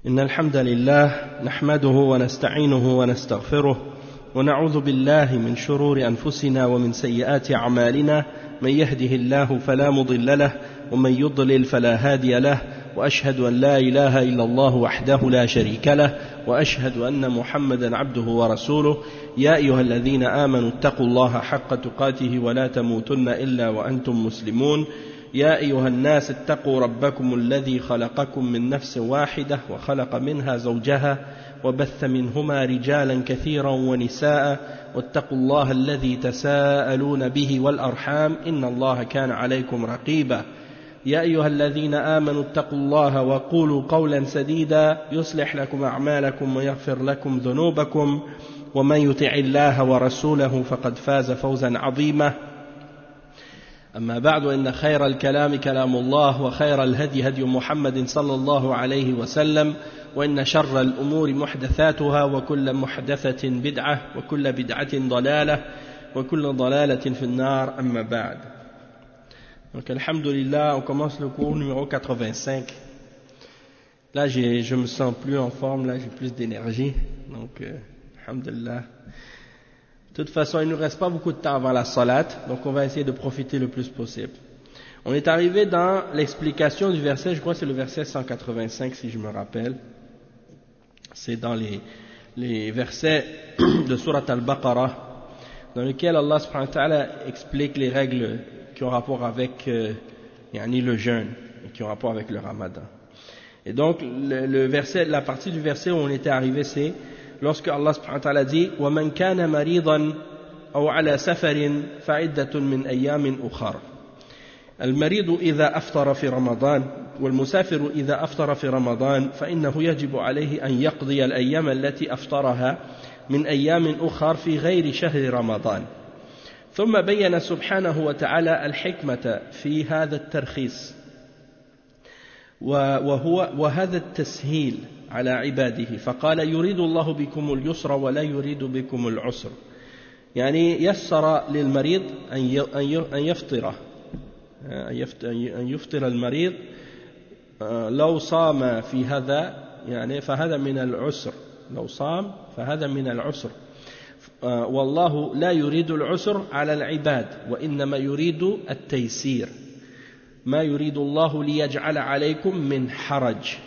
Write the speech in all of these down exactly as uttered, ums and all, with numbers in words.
إن الحمد لله نحمده ونستعينه ونستغفره ونعوذ بالله من شرور أنفسنا ومن سيئات أعمالنا من يهده الله فلا مضل له ومن يضلل فلا هادي له وأشهد أن لا إله إلا الله وحده لا شريك له وأشهد أن محمدا عبده ورسوله يا أيها الذين آمنوا اتقوا الله حق تقاته ولا تموتن إلا وأنتم مسلمون يا أيها الناس اتقوا ربكم الذي خلقكم من نفس واحدة وخلق منها زوجها وبث منهما رجالا كثيرا ونساء واتقوا الله الذي تساءلون به والأرحام إن الله كان عليكم رقيبا يا أيها الذين آمنوا اتقوا الله وقولوا قولا سديدا يصلح لكم أعمالكم ويغفر لكم ذنوبكم ومن يطع الله ورسوله فقد فاز فوزا عظيما أما بعد إن خير الكلام كلام الله وخير الهدي هدي محمد صلى الله عليه وسلم وإن شر الأمور محدثاتها وكل محدثة بدعة وكل بدعة ضلالة وكل ضلالة في النار أما بعد. Donc, alhamdulillah, on commence le cours numéro quatre-vingt-cinq. Là, j'ai, je me sens plus en forme, là, j'ai plus d'énergie. Donc, euh, alhamdulillah. De toute façon, il ne nous reste pas beaucoup de temps avant la salat, donc on va essayer de profiter le plus possible. On est arrivé dans l'explication du verset, je crois que c'est le verset cent quatre-vingt-cinq si je me rappelle. C'est dans les, les versets de Surat Al-Baqarah, dans lequel Allah subhanahu wa ta'ala explique les règles qui ont rapport avec euh, yani le jeûne, et qui ont rapport avec le ramadan. Et donc, le, le verset, la partie du verset où on était arrivé, c'est lorsque Allah subhanahu wa ta'ala dit وَمَنْ كَانَ مَرِيضًا أَوْ عَلَى سَفَرٍ فَعِدَّةٌ مِنْ أَيَّامٍ أُخَرَ. المريض إذا أفطر في رمضان والمسافر إذا أفطر في رمضان فإنه يجب عليه أن يقضي الأيام التي أفطرها من أيام أخر في غير شهر رمضان. ثم بين سبحانه وتعالى الحكمة في هذا الترخيص وهو وهذا التسهيل على عباده فقال يريد الله بكم اليسر ولا يريد بكم العسر. يعني يسر للمريض أن يفطر أن يفطر المريض لو صام في هذا يعني فهذا من العسر لو صام فهذا من العسر والله لا يريد العسر على العباد وإنما يريد التيسير ما يريد الله ليجعل عليكم من حرج.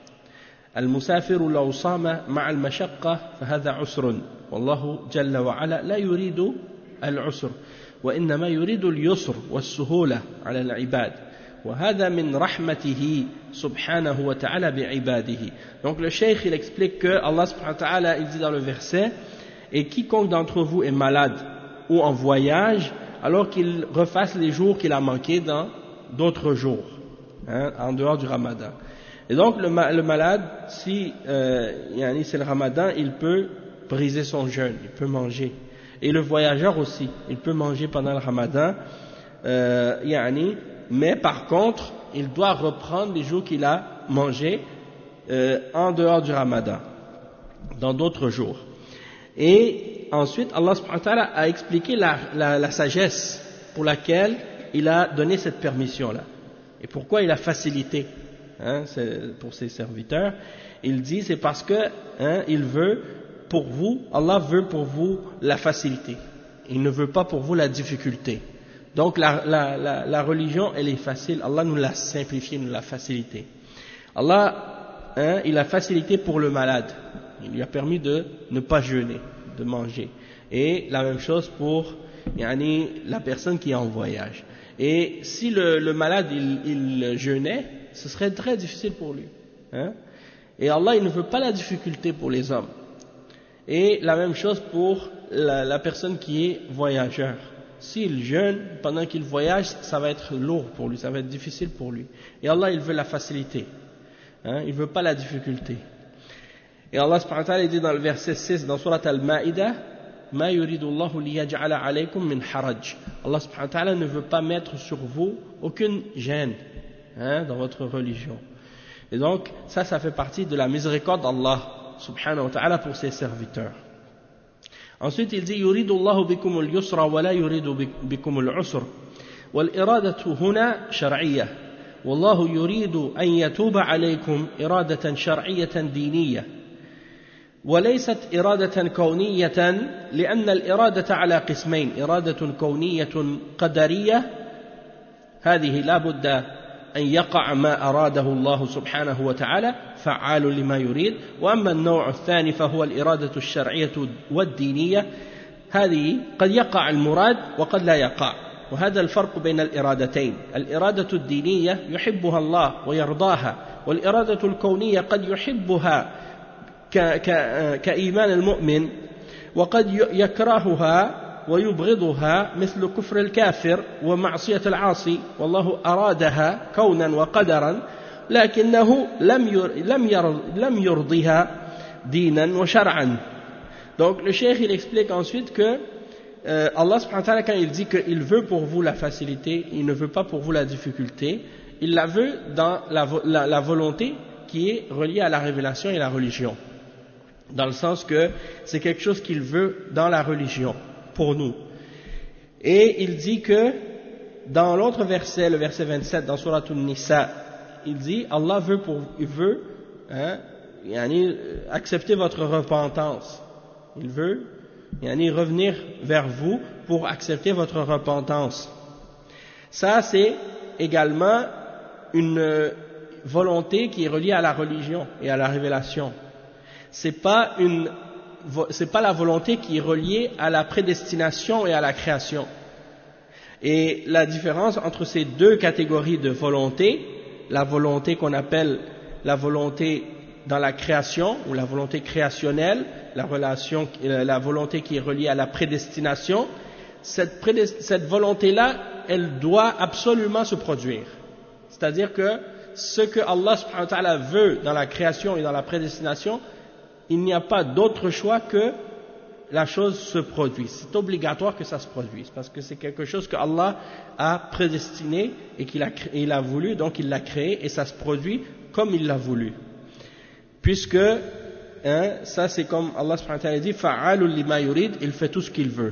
المسافر لو صام مع المشقة فهذا عسر والله جل وعلا لا يريد العسر وإنما يريد اليسر والسهولة على العباد وهذا من رحمته سبحانه وتعالى بعباده. Donc le cheikh il explique que Allah subhanahu wa ta'ala il dit dans le verset et quiconque d'entre vous est malade ou en voyage alors qu'il refasse les jours qu'il a manqués dans d'autres jours hein, en dehors du ramadan. Et donc le, le malade si euh, yani c'est le ramadan il peut briser son jeûne, il peut manger. Et le voyageur aussi, il peut manger pendant le ramadan, euh, yani, mais par contre, il doit reprendre les jours qu'il a mangés euh, en dehors du ramadan, dans d'autres jours. Et ensuite, Allah subhanahu wa ta'ala a expliqué la, la, la sagesse pour laquelle il a donné cette permission-là. Et pourquoi il a facilité hein, pour ses serviteurs. Il dit, c'est parce que hein, il veut pour vous, Allah veut pour vous la facilité. Il ne veut pas pour vous la difficulté. Donc la, la, la, la religion, elle est facile. Allah nous l'a simplifié, nous l'a facilité. Allah, hein, il a facilité pour le malade. Il lui a permis de ne pas jeûner, de manger. Et la même chose pour yani, la personne qui est en voyage. Et si le, le malade, il, il jeûnait, ce serait très difficile pour lui. Hein. Et Allah, il ne veut pas la difficulté pour les hommes. Et la même chose pour la, la personne qui est voyageur. S'il jeûne pendant qu'il voyage, ça va être lourd pour lui, ça va être difficile pour lui. Et Allah, il veut la facilité. Hein, il ne veut pas la difficulté. Et Allah subhanahu wa ta'ala dit dans le verset six, dans Surat Al-Ma'idah, Ma yuridullahu liyaj'ala alaykum min haraj. Allah subhanahu wa ta'ala ne veut pas mettre sur vous aucune gêne hein, dans votre religion. Et donc, ça, ça fait partie de la miséricorde d'Allah subhanahu wa ta'ala pour ses serviteurs. Ensuite il dit يريد الله بكم اليسر ولا يريد بكم العسر والإرادة هنا شرعية والله يريد أن يتوب عليكم إرادة شرعية دينية وليست إرادة كونية لأن الإرادة على قسمين إرادة كونية قدرية هذه لا بد أن يقع ما أراده الله سبحانه وتعالى فعال لما يريد وأما النوع الثاني فهو الإرادة الشرعية والدينية هذه قد يقع المراد وقد لا يقع وهذا الفرق بين الإرادتين الإرادة الدينية يحبها الله ويرضاها والإرادة الكونية قد يحبها كإيمان المؤمن وقد يكرهها ويبغضها مثل كفر الكافر ومعصية العاصي والله أرادها كونا وقدرا لكنه لم يرضها دينا وشرعا. Donc le cheikh il explique ensuite que euh, Allah subhanahu wa ta'ala quand il dit qu'il veut pour vous la facilité, il ne veut pas pour vous la difficulté, il la veut dans la, la, la volonté qui est reliée à la révélation et la religion. Dans le sens que c'est quelque chose qu'il veut dans la religion, pour nous. Et il dit que, dans l'autre verset, le verset vingt-sept, dans Surat An-Nisa, il dit, Allah veut, pour, il veut hein, yani, accepter votre repentance. Il veut yani, revenir vers vous pour accepter votre repentance. Ça, c'est également une volonté qui est reliée à la religion et à la révélation. C'est pas une, c'est pas la volonté qui est reliée à la prédestination et à la création. Et la différence entre ces deux catégories de volonté, la volonté qu'on appelle la volonté dans la création ou la volonté créationnelle, la relation, la volonté qui est reliée à la prédestination, cette, prédest, cette volonté-là, elle doit absolument se produire. C'est-à-dire que ce que Allah subhanahu wa ta'ala veut dans la création et dans la prédestination, il n'y a pas d'autre choix que la chose se produise. C'est obligatoire que ça se produise, parce que c'est quelque chose que Allah a prédestiné et qu'il a, il a voulu, donc il l'a créé et ça se produit comme il l'a voulu. Puisque, hein, ça c'est comme Allah subhanahu wa ta'ala dit, fa'alul lima yurid, il fait tout ce qu'il veut.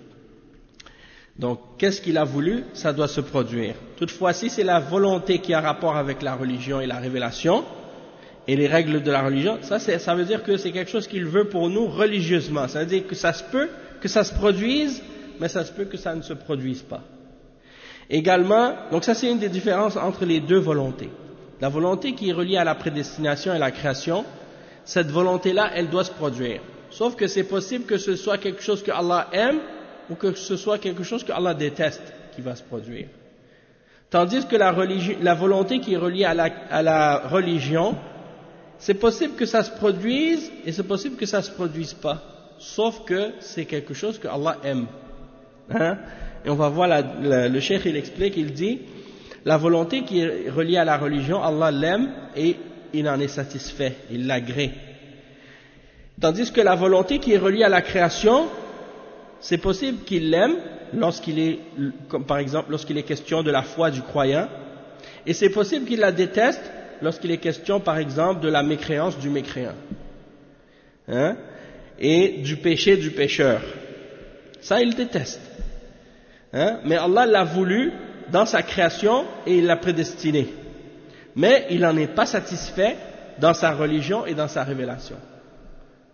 Donc, qu'est-ce qu'il a voulu, ça doit se produire. Toutefois, si c'est la volonté qui a rapport avec la religion et la révélation, et les règles de la religion, ça, ça veut dire que c'est quelque chose qu'il veut pour nous religieusement. Ça veut dire que ça se peut que ça se produise, mais ça se peut que ça ne se produise pas. Également, donc ça c'est une des différences entre les deux volontés. La volonté qui est reliée à la prédestination et la création, cette volonté-là, elle doit se produire. Sauf que c'est possible que ce soit quelque chose que Allah aime ou que ce soit quelque chose que Allah déteste qui va se produire. Tandis que la, religi- la volonté qui est reliée à la, à la religion, c'est possible que ça se produise et c'est possible que ça ne se produise pas, sauf que c'est quelque chose que Allah aime. Hein? Et on va voir, la, la, le cheikh il explique, il dit, la volonté qui est reliée à la religion, Allah l'aime et il en est satisfait, il l'agrée. Tandis que la volonté qui est reliée à la création, c'est possible qu'il l'aime lorsqu'il est, comme par exemple, lorsqu'il est question de la foi du croyant, et c'est possible qu'il la déteste lorsqu'il est question, par exemple, de la mécréance du mécréant, hein, et du péché du pécheur. Ça, il déteste. Hein, mais Allah l'a voulu dans sa création et il l'a prédestiné. Mais il n'en est pas satisfait dans sa religion et dans sa révélation. D'accord ?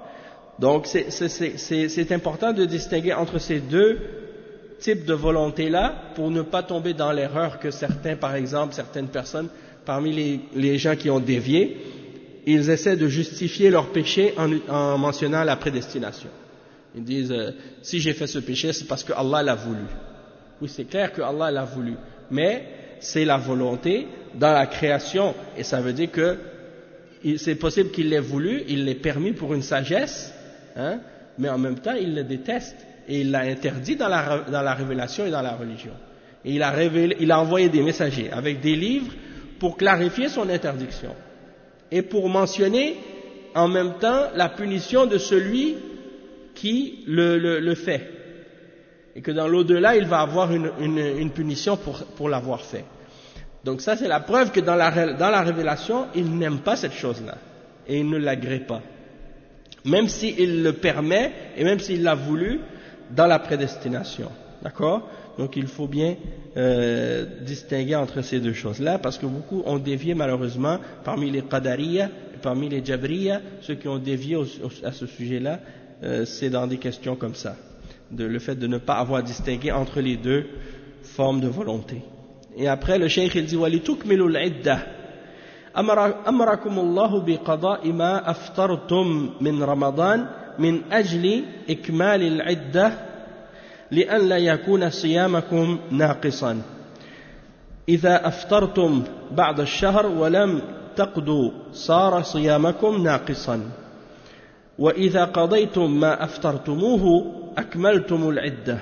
Donc, c'est, c'est, c'est, c'est important de distinguer entre ces deux types de volonté-là pour ne pas tomber dans l'erreur que certains, par exemple, certaines personnes, parmi les, les gens qui ont dévié, ils essaient de justifier leur péché en, en mentionnant la prédestination. Ils disent, euh, si j'ai fait ce péché, c'est parce que Allah l'a voulu. Oui, c'est clair que Allah l'a voulu, mais c'est la volonté dans la création, et ça veut dire que c'est possible qu'il l'ait voulu, il l'ait permis pour une sagesse, hein, mais en même temps, il le déteste, et il l'a interdit dans la, dans la révélation et dans la religion. Et il a, révélé, il a envoyé des messagers avec des livres pour clarifier son interdiction et pour mentionner en même temps la punition de celui qui le, le, le fait, et que dans l'au-delà il va avoir une, une, une punition pour, pour l'avoir fait. Donc ça c'est la preuve que dans la, dans la révélation il n'aime pas cette chose-là et il ne l'agrée pas, même s'il le permet et même s'il l'a voulu dans la prédestination. D'accord ? Donc il faut bien euh, distinguer entre ces deux choses-là, parce que beaucoup ont dévié malheureusement parmi les Qadariya, parmi les Jabriya, ceux qui ont dévié au, au, à ce sujet-là, euh, c'est dans des questions comme ça, de, le fait de ne pas avoir distingué entre les deux formes de volonté. Et après le cheikh il dit وَلِتُكْمِلُوا الْعِدَّةِ أَمَرَكُمُ اللَّهُ بِقَضَاءِ مَا أَفْطَرْتُم مِّن رَمَضَانَ مِنْ أَجْلِ إِكْمَالِ الْعِدَّةِ لأن لا يكون صيامكم ناقصا إذا أفطرتم بعد الشهر ولم تقضوا صار صيامكم ناقصا وإذا قضيتم ما أفطرتموه أكملتم العدة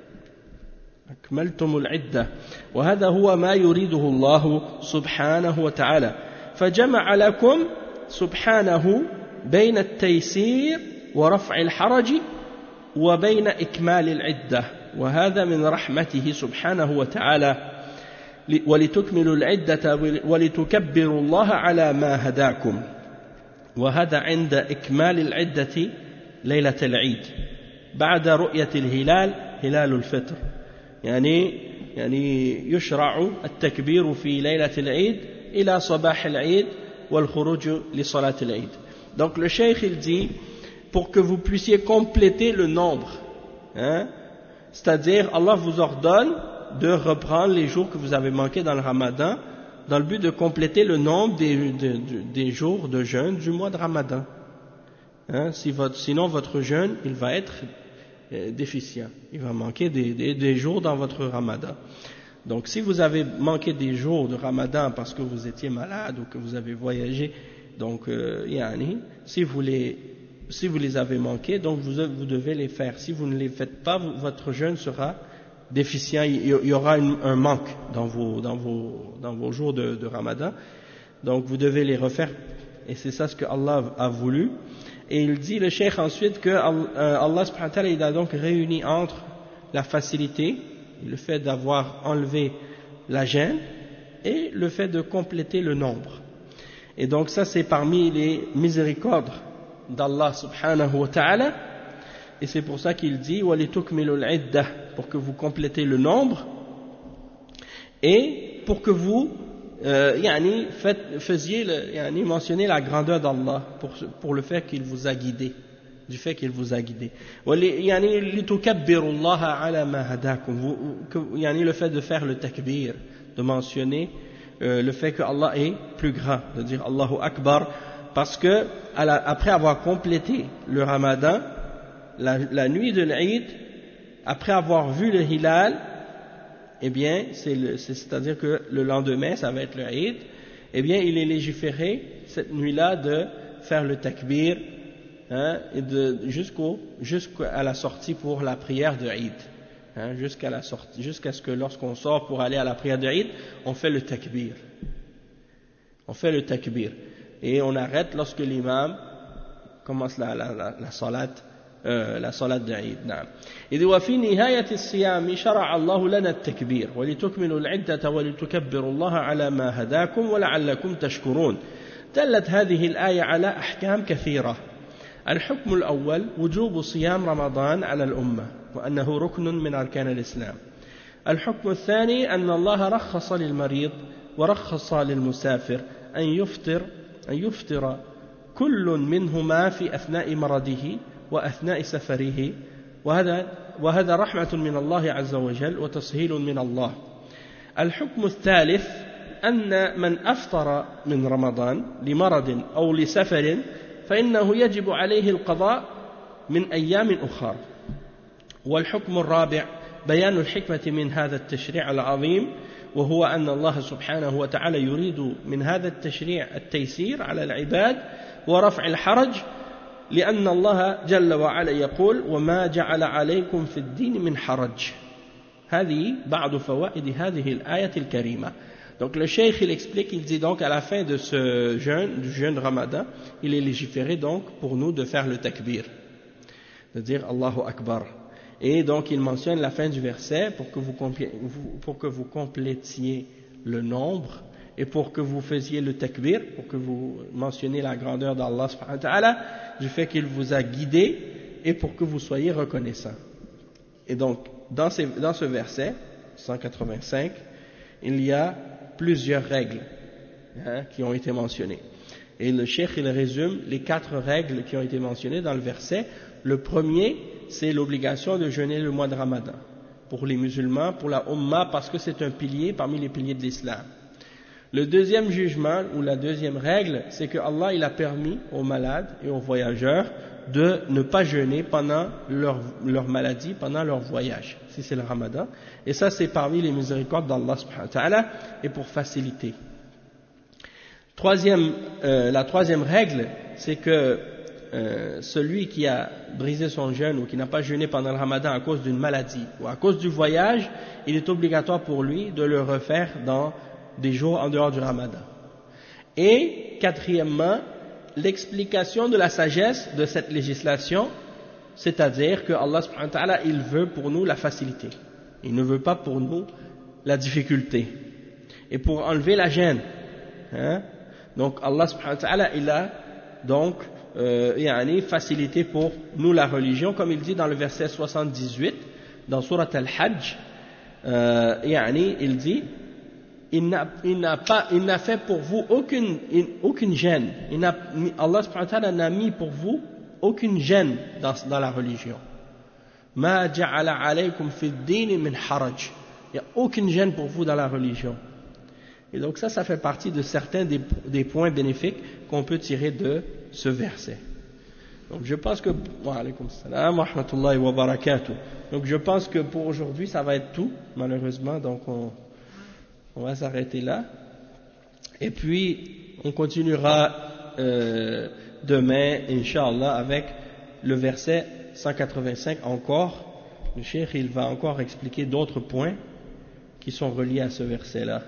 أكملتم العدة وهذا هو ما يريده الله سبحانه وتعالى فجمع لكم سبحانه بين التيسير ورفع الحرج وبين إكمال العدة وهذا من رحمته سبحانه وتعالى ولتكملوا العدة ولتكبروا الله على ما هداكم وهذا عند إكمال العدة ليلة العيد بعد رؤية الهلال هلال الفطر يعني يعني يشرع التكبير في ليلة العيد إلى صباح العيد والخروج لصلاة العيد. Donc le cheikh il dit pour que vous puissiez compléter le nombre, hein, c'est-à-dire Allah vous ordonne de reprendre les jours que vous avez manqués dans le Ramadan dans le but de compléter le nombre des, de, de, des jours de jeûne du mois de Ramadan, hein, si votre, sinon votre jeûne il va être euh, déficient, il va manquer des, des, des jours dans votre Ramadan. Donc si vous avez manqué des jours de Ramadan parce que vous étiez malade ou que vous avez voyagé, donc euh, yani, si vous les Si vous les avez manqués, donc vous, vous devez les faire. Si vous ne les faites pas, vous, votre jeûne sera déficient. Il y aura une, un manque dans vos, dans vos, dans vos jours de, de Ramadan. Donc vous devez les refaire. Et c'est ça ce que Allah a voulu. Et il dit, le cheikh ensuite, que Allah subhanahu wa ta'ala, il a donc réuni entre la facilité, le fait d'avoir enlevé la gêne, et le fait de compléter le nombre. Et donc ça, c'est parmi les miséricordes d'Allah subhanahu wa ta'ala, et c'est pour ça qu'il dit وَلِتُكْمِلُوا الْعِدَّةِ pour que vous complétez le nombre et pour que vous euh, yani, faites, faisiez le, yani, mentionner la grandeur d'Allah pour, pour le fait qu'il vous a guidé, du fait qu'il vous a guidé. يعني لِتُكَبِّرُوا اللَّهَ عَلَى مَا هَدَاكُمْ, yani, le fait de faire le takbir, de mentionner euh, le fait que Allah est plus grand, de dire Allahu Akbar. Parce que après avoir complété le Ramadan, la, la nuit de l'Eid, après avoir vu le Hilal, eh bien, c'est-à-dire que le lendemain, ça va être le Eid, eh bien, il est légiféré cette nuit-là de faire le takbir, hein, et de jusqu'au jusqu'à la sortie pour la prière de Eid, hein, jusqu'à la sortie, jusqu'à ce que lorsqu'on sort pour aller à la prière de Eid, on fait le takbir, on fait le takbir. Et on arrête lorsque l'imam commence la, la, la, la salat, euh, la salat d'Eid. نعم. إذ وفي نهاية الصيام شرع الله لنا التكبير ولتكملوا العدة ولتكبروا الله على ما هداكم ولعلكم تشكرون. دلت هذه الآية على أحكام كثيرة. الحكم الأول وجوب صيام رمضان على الأمة وأنه ركن من أركان الإسلام. الحكم الثاني أن الله رخص للمريض ورخص للمسافر أن يفطر أن يفطر كل منهما في أثناء مرضه وأثناء سفره وهذا وهذا رحمة من الله عز وجل وتسهيل من الله. الحكم الثالث أن من أفطر من رمضان لمرض أو لسفر فإنه يجب عليه القضاء من أيام أخرى. والحكم الرابع بيان الحكمة من هذا التشريع العظيم وهو أن الله سبحانه وتعالى يريد من هذا التشريع التيسير على العباد ورفع الحرج لأن الله جل وعلا يقول وما جعل عليكم في الدين من حرج. هذه بعض فوائد هذه الآية الكريمة. Donc le cheikh il explique, il dit donc à la fin de ce jeûne, du jeûne Ramadan, il est légiféré donc pour nous de faire le takbir, de dire Allahu Akbar. Et donc il mentionne la fin du verset pour que vous, pour que vous complétiez le nombre et pour que vous faisiez le takbir, pour que vous mentionniez la grandeur d'Allah subhanahu wa ta'ala, du fait qu'il vous a guidé et pour que vous soyez reconnaissant. Et donc dans, ces, dans ce verset cent quatre-vingt-cinq, il y a plusieurs règles hein, qui ont été mentionnées. Et le cheikh il résume les quatre règles qui ont été mentionnées dans le verset. Le premier, c'est l'obligation de jeûner le mois de Ramadan pour les musulmans, pour la Ummah, parce que c'est un pilier parmi les piliers de l'islam. Le deuxième jugement, ou la deuxième règle, c'est que Allah il a permis aux malades et aux voyageurs de ne pas jeûner pendant leur, leur maladie, pendant leur voyage, si c'est le Ramadan. Et ça, c'est parmi les miséricordes d'Allah subhanahu wa ta'ala, et pour faciliter. Troisième, euh, la troisième règle, c'est que euh, celui qui a brisé son jeûne ou qui n'a pas jeûné pendant le Ramadan à cause d'une maladie ou à cause du voyage, il est obligatoire pour lui de le refaire dans des jours en dehors du Ramadan. Et quatrièmement, l'explication de la sagesse de cette législation, c'est-à-dire que Allah subhanahu wa ta'ala, il veut pour nous la facilité. Il ne veut pas pour nous la difficulté. Et pour enlever la gêne, hein, donc Allah subhanahu wa ta'ala, il a donc euh, yani, facilité pour nous la religion, comme il dit dans le verset soixante-dix-huit, dans Surat Al-Hajj, euh, yani, il dit il n'a, il n'a pas, il n'a fait pour vous aucune, aucune gêne. Il n'a, Allah subhanahu wa ta'ala n'a mis pour vous aucune gêne dans, dans la religion. Ma ja'ala alaykum fi ad-din min haraj. Il n'y a aucune gêne pour vous dans la religion. Et donc ça, ça fait partie de certains des, des points bénéfiques qu'on peut tirer de ce verset. Donc je pense que, wa alaykum salam wa rahmatullahi wa barakatuh. Donc je pense que pour aujourd'hui, ça va être tout, malheureusement. Donc on, on va s'arrêter là. Et puis on continuera euh, demain, Inch'Allah, avec le verset cent quatre-vingt-cinq encore. Le cheikh, il va encore expliquer d'autres points qui sont reliés à ce verset-là.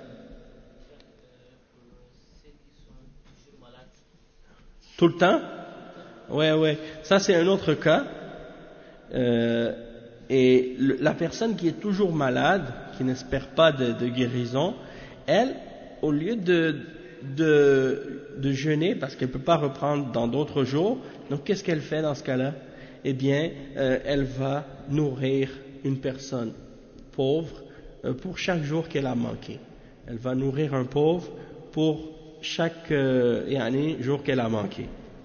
Tout le temps? Ouais, ouais. Ça, c'est un autre cas. Euh, et le, la personne qui est toujours malade, qui n'espère pas de, de guérison, elle, au lieu de, de, de jeûner, parce qu'elle ne peut pas reprendre dans d'autres jours, donc qu'est-ce qu'elle fait dans ce cas-là? Eh bien, euh, elle va nourrir une personne pauvre euh, pour chaque jour qu'elle a manqué. Elle va nourrir un pauvre pour chaque euh, yani, jour qu'elle a manqué.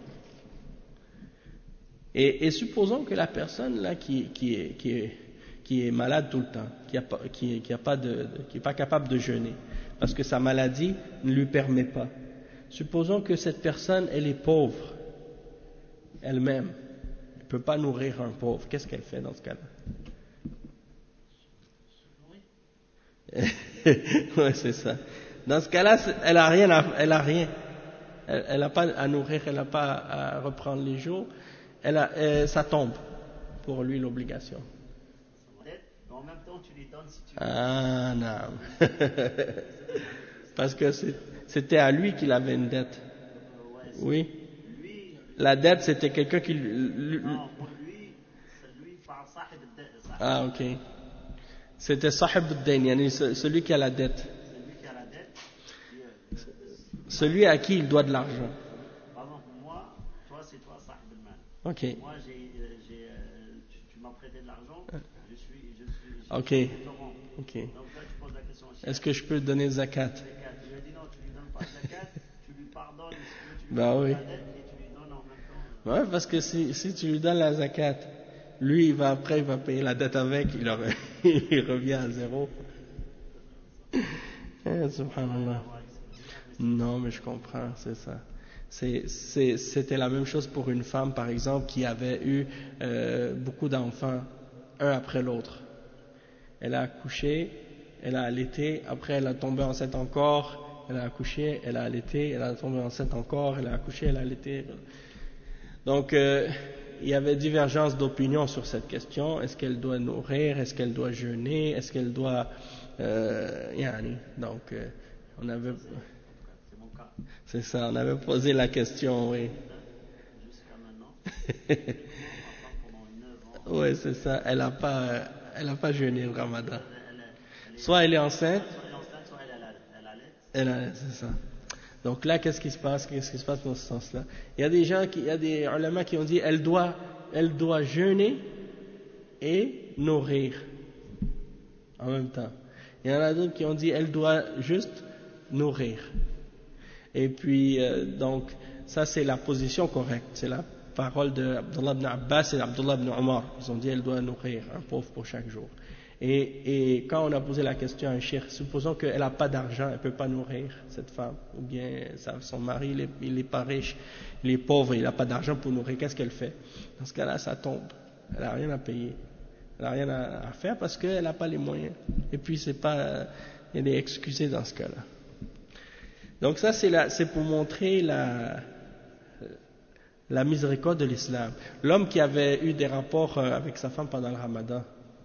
Et, et supposons que la personne là qui, qui, est, qui, est, qui est malade tout le temps, qui n'est pas, qui, qui a pas de, de, qui est pas capable de jeûner, parce que sa maladie ne lui permet pas. Supposons que cette personne, elle est pauvre, elle-même, elle ne peut pas nourrir un pauvre. Qu'est-ce qu'elle fait dans ce cas-là? Ouais, c'est ça. Dans ce cas-là, elle a rien, à, elle a rien. Elle n'a pas à nourrir, elle n'a pas à reprendre les jours. Elle a, euh, ça tombe pour lui l'obligation. En même temps, tu lui donnes si tu veux. Ah non. Parce que c'était à lui qu'il avait une dette. Oui. La dette, c'était quelqu'un qui. Non, pour lui, c'est lui par sahib al-dayn. Ah, ok. C'était sahib al-dayn, celui qui a la dette. Celui qui a la dette. Celui à qui il doit de l'argent. Par exemple, moi, toi, c'est toi sahib al-mal. Ok. Moi, j'ai, j'ai, tu, tu m'as prêté de l'argent. Je suis, je suis. Je Ok. suis Ok. Donc là, tu poses la question. Est-ce que je peux donner zakat? Tu lui as dit non, tu lui donnes pas de zakat, tu lui pardonnes, si tu lui bah donnes oui. la dette et tu lui donnes en même temps. Ouais, parce que si, si tu lui donnes la zakat, lui, il va après, il va payer la dette avec, il, aurait, il revient à zéro. Eh, subhanallah. Non, mais je comprends, c'est ça. C'est, c'est, c'était la même chose pour une femme, par exemple, qui avait eu euh, beaucoup d'enfants, un après l'autre. Elle a accouché, elle a allaité, après elle a tombé enceinte encore, elle a accouché, elle a allaité, elle a tombé enceinte encore, elle a accouché, elle a allaité. Donc, euh, il y avait divergence d'opinion sur cette question. Est-ce qu'elle doit nourrir? Est-ce qu'elle doit jeûner? Est-ce qu'elle doit... Euh, yani, donc, euh, on avait... C'est mon cas. C'est ça, on avait posé la question, oui. Jusqu'à maintenant. Pendant neuf ans. Oui, c'est ça. Elle n'a pas, elle a pas jeûné le Ramadan. Elle, elle, elle est, Soit elle est enceinte, soit elle est enceinte, soit elle, elle, elle allait. elle a, c'est ça. Donc là, qu'est-ce qui se passe? Qu'est-ce qui se passe dans ce sens-là? Il y a des gens, qui, il y a des ulama qui ont dit, elle doit, elle doit jeûner et nourrir. en même temps. Il y en a d'autres qui ont dit elle doit juste nourrir. Et puis, euh, donc, ça c'est la position correcte, c'est la parole d'Abdullah ibn Abbas et d'Abdullah ibn Omar. Ils ont dit elle doit nourrir un pauvre pour chaque jour. Et, et quand on a posé la question à un cheikh, supposons qu'elle n'a pas d'argent, elle ne peut pas nourrir cette femme, ou bien ça, son mari il est, il est pas riche, il est pauvre, il n'a pas d'argent pour nourrir, qu'est-ce qu'elle fait? Dans ce cas-là, ça tombe. Elle n'a rien à payer. Elle n'a rien à, à faire parce qu'elle n'a pas les moyens. Et puis, c'est pas, elle est excusée dans ce cas-là. Donc ça, c'est, la, c'est pour montrer la, la miséricorde de l'islam. L'homme qui avait eu des rapports avec sa femme pendant le ramadan,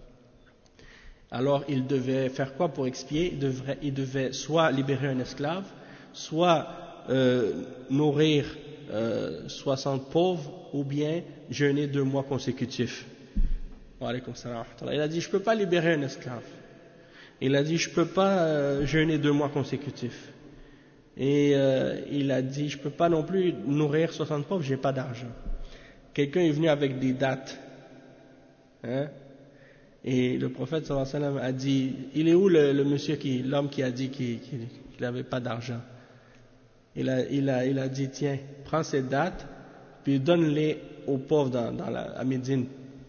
alors il devait faire quoi pour expier? Il devait, il devait soit libérer un esclave, soit euh, nourrir euh, soixante pauvres, ou bien jeûner deux mois consécutifs. Wa alaykoum salam. Il a dit, je ne peux pas libérer un esclave. Il a dit, je ne peux pas euh, jeûner deux mois consécutifs. Et euh, il a dit, je ne peux pas non plus nourrir soixante pauvres, je n'ai pas d'argent. Quelqu'un est venu avec des dates. Hein? Et le prophète sallallahu alayhi wa sallam a dit, il est où le, le monsieur qui, l'homme qui a dit qu'il n'avait pas d'argent? Il a, il, a, il a dit, tiens, prends ces dates, puis donne-les aux pauvres dans, dans la, à Médine.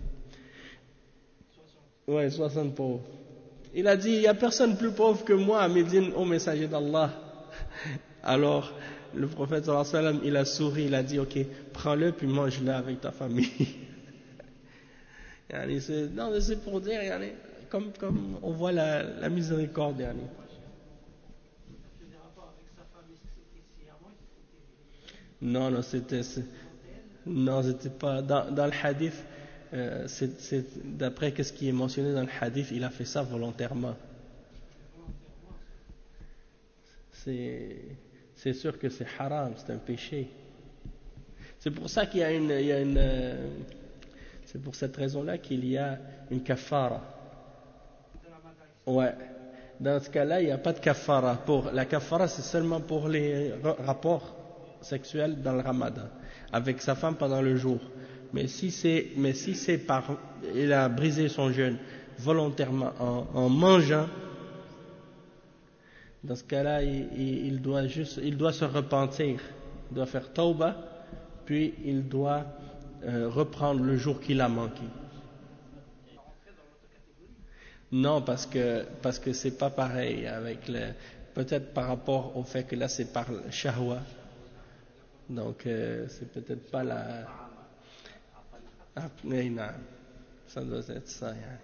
Ouais, soixante pauvres. Il a dit, il n'y a personne plus pauvre que moi à Médine, ô messager d'Allah. Alors, le prophète sallallahu alayhi wa sallam, il a souri, il a dit, ok, prends-le, puis mange-le avec ta famille. C'est, non, mais c'est pour dire, comme, comme on voit la, la miséricorde. Yani. Non, non, c'était, c'est, non, c'était pas dans, dans le hadith. Euh, c'est, c'est, d'après ce qui est mentionné dans le hadith, il a fait ça volontairement. C'est, c'est sûr que c'est haram, c'est un péché. C'est pour ça qu'il y a une, il y a une euh, c'est pour cette raison-là qu'il y a une kafara. Ouais. Dans ce cas-là, il n'y a pas de kafara. Pour, la kafara, c'est seulement pour les rapports sexuels dans le ramadan, avec sa femme pendant le jour. Mais si c'est, mais si c'est par, il a brisé son jeûne volontairement en, en mangeant, dans ce cas-là, il, il, il doit juste, il doit se repentir. Il doit faire tauba, puis il doit Euh, reprendre le jour qu'il a manqué. Non, parce que parce que c'est pas pareil avec le, peut-être par rapport au fait que là c'est par shahwa, donc euh, c'est peut-être pas la ah, mais non, ça doit être ça. Yani.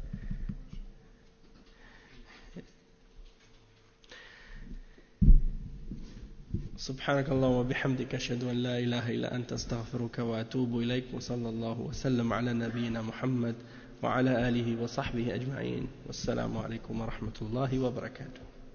سبحانك اللهم وبحمدك أشهد أن لا إله إلا أنت أستغفرك وأتوب إليك وصلى الله وسلم على نبينا محمد وعلى آله وصحبه أجمعين والسلام عليكم ورحمة الله وبركاته.